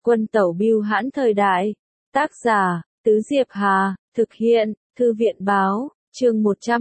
Quân tẩu bưu hãn thời đại. Tác giả, Tứ Diệp Hà, thực hiện, Thư viện báo, chương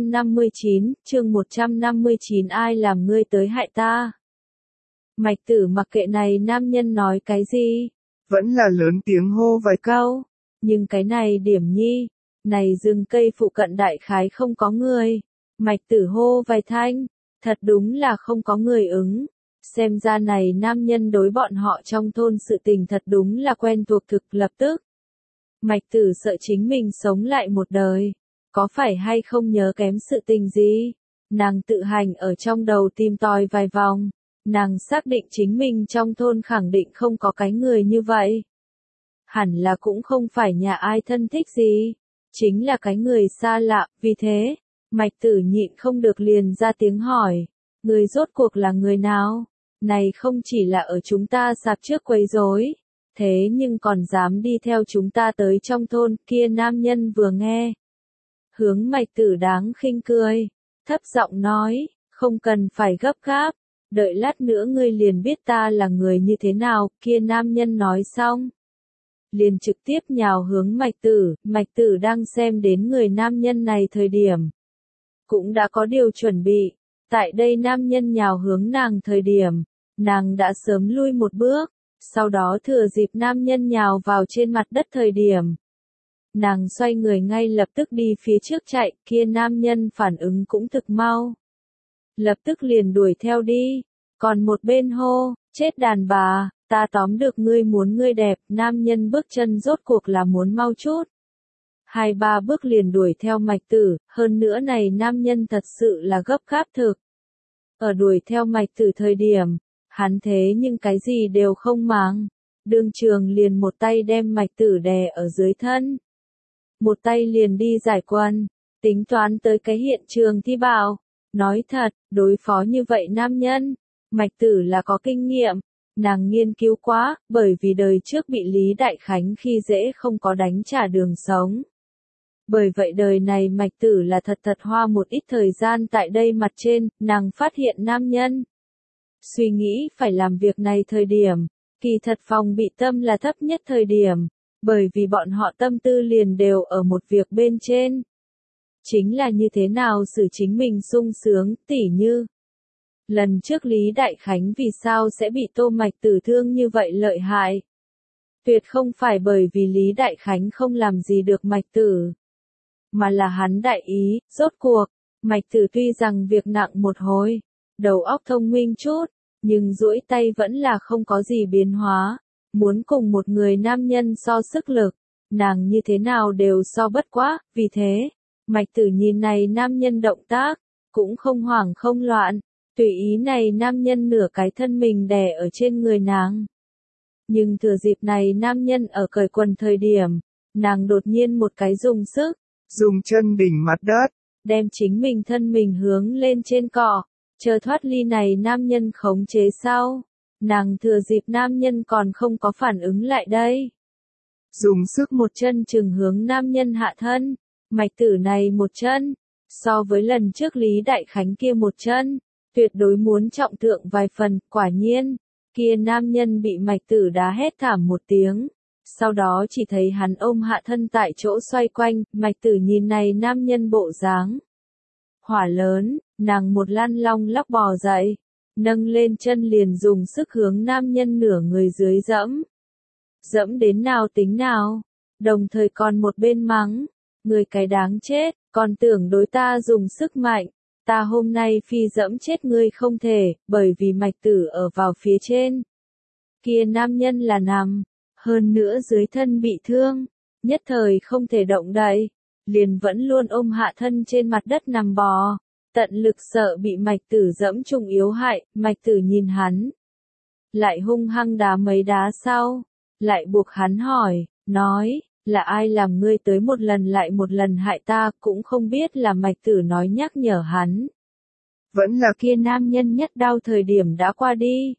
159, ai làm ngươi tới hại ta? Mạch Tử mặc kệ này nam nhân nói cái gì, vẫn là lớn tiếng hô vài câu, nhưng cái này điểm nhi, này rừng cây phụ cận đại khái không có người. Mạch Tử hô vài thanh, thật đúng là không có người ứng. Xem ra này nam nhân đối bọn họ trong thôn sự tình thật đúng là quen thuộc thực lập tức. Mạch Tử sợ chính mình sống lại một đời, có phải hay không nhớ kém sự tình gì? Nàng tự hành ở trong đầu tìm tòi vài vòng, nàng xác định chính mình trong thôn khẳng định không có cái người như vậy. Hẳn là cũng không phải nhà ai thân thích gì, chính là cái người xa lạ, vì thế, Mạch Tử nhịn không được liền ra tiếng hỏi, người rốt cuộc là người nào? Này không chỉ là ở chúng ta sạp trước quấy rối, thế nhưng còn dám đi theo chúng ta tới trong thôn. Kia nam nhân vừa nghe, hướng Mạch Tử đáng khinh cười, thấp giọng nói, không cần phải gấp gáp, đợi lát nữa ngươi liền biết ta là người như thế nào. Kia nam nhân nói xong, liền trực tiếp nhào hướng Mạch Tử đang xem đến người nam nhân này thời điểm, cũng đã có điều chuẩn bị, tại đây nam nhân nhào hướng nàng thời điểm, nàng đã sớm lui một bước, sau đó thừa dịp nam nhân nhào vào trên mặt đất thời điểm, nàng xoay người ngay lập tức đi phía trước chạy. Kia nam nhân phản ứng cũng thực mau, lập tức liền đuổi theo đi, còn một bên hô, chết đàn bà, ta tóm được ngươi muốn ngươi đẹp. Nam nhân bước chân rốt cuộc là muốn mau chút, 2-3 bước liền đuổi theo Mạch Tử, hơn nữa này nam nhân thật sự là gấp gáp thực. Ở đuổi theo Mạch Tử thời điểm, hắn thế nhưng cái gì đều không màng, đương trường liền một tay đem Mạch Tử đè ở dưới thân, một tay liền đi giải quân, tính toán tới cái hiện trường thi bảo. Nói thật, đối phó như vậy nam nhân, Mạch Tử là có kinh nghiệm, nàng nghiên cứu quá, bởi vì đời trước bị Lý Đại Khánh khi dễ không có đánh trả đường sống. Bởi vậy đời này Mạch Tử là thật hoa một ít thời gian tại đây mặt trên. Nàng phát hiện nam nhân suy nghĩ phải làm việc này thời điểm, kỳ thật phòng bị tâm là thấp nhất thời điểm, bởi vì bọn họ tâm tư liền đều ở một việc bên trên. Chính là như thế nào xử chính mình sung sướng, tỉ như lần trước Lý Đại Khánh vì sao sẽ bị Tô Mạch Tử thương như vậy lợi hại. Tuyệt không phải bởi vì Lý Đại Khánh không làm gì được Mạch Tử, mà là hắn đại ý. Rốt cuộc, Mạch Tử tuy rằng việc nặng một hồi, đầu óc thông minh chút, nhưng duỗi tay vẫn là không có gì biến hóa. Muốn cùng một người nam nhân so sức lực, nàng như thế nào đều so bất quá. Vì thế, Mạch Tử nhìn này nam nhân động tác, cũng không hoảng không loạn, tùy ý này nam nhân nửa cái thân mình đè ở trên người nàng. Nhưng thừa dịp này nam nhân ở cởi quần thời điểm, nàng đột nhiên một cái dùng sức, dùng chân đỉnh mặt đất, đem chính mình thân mình hướng lên trên cỏ, chờ thoát ly này nam nhân khống chế sau. Nàng thừa dịp nam nhân còn không có phản ứng lại đây, dùng sức một chân chừng hướng nam nhân hạ thân. Mạch Tử này một chân, so với lần trước Lý Đại Khánh kia một chân, tuyệt đối muốn trọng thượng vài phần. Quả nhiên, kia nam nhân bị Mạch Tử đá hét thảm một tiếng, sau đó chỉ thấy hắn ôm hạ thân tại chỗ xoay quanh. Mạch Tử nhìn này nam nhân bộ dáng hỏa lớn, nàng một lăn long lóc bò dậy, nâng lên chân liền dùng sức hướng nam nhân nửa người dưới dẫm. Dẫm đến nào tính nào, đồng thời còn một bên mắng, người cái đáng chết, còn tưởng đối ta dùng sức mạnh, ta hôm nay phi dẫm chết ngươi không thể. Bởi vì Mạch Tử ở vào phía trên, kia nam nhân là nằm, hơn nữa dưới thân bị thương, nhất thời không thể động đậy, liền vẫn luôn ôm hạ thân trên mặt đất nằm bò, tận lực sợ bị Mạch Tử dẫm trùng yếu hại. Mạch Tử nhìn hắn, lại hung hăng đá mấy đá sau, lại buộc hắn hỏi, nói, là ai làm ngươi tới một lần lại một lần hại ta? Cũng không biết là Mạch Tử nói nhắc nhở hắn, vẫn là kia nam nhân nhất đau thời điểm đã qua đi.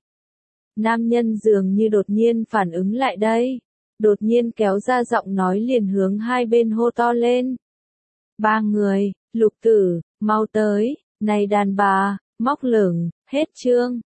Nam nhân dường như đột nhiên phản ứng lại đây, đột nhiên kéo ra giọng nói liền hướng hai bên hô to lên. 3 người, Lục Tử, mau tới, này đàn bà, móc lửng, hết chương.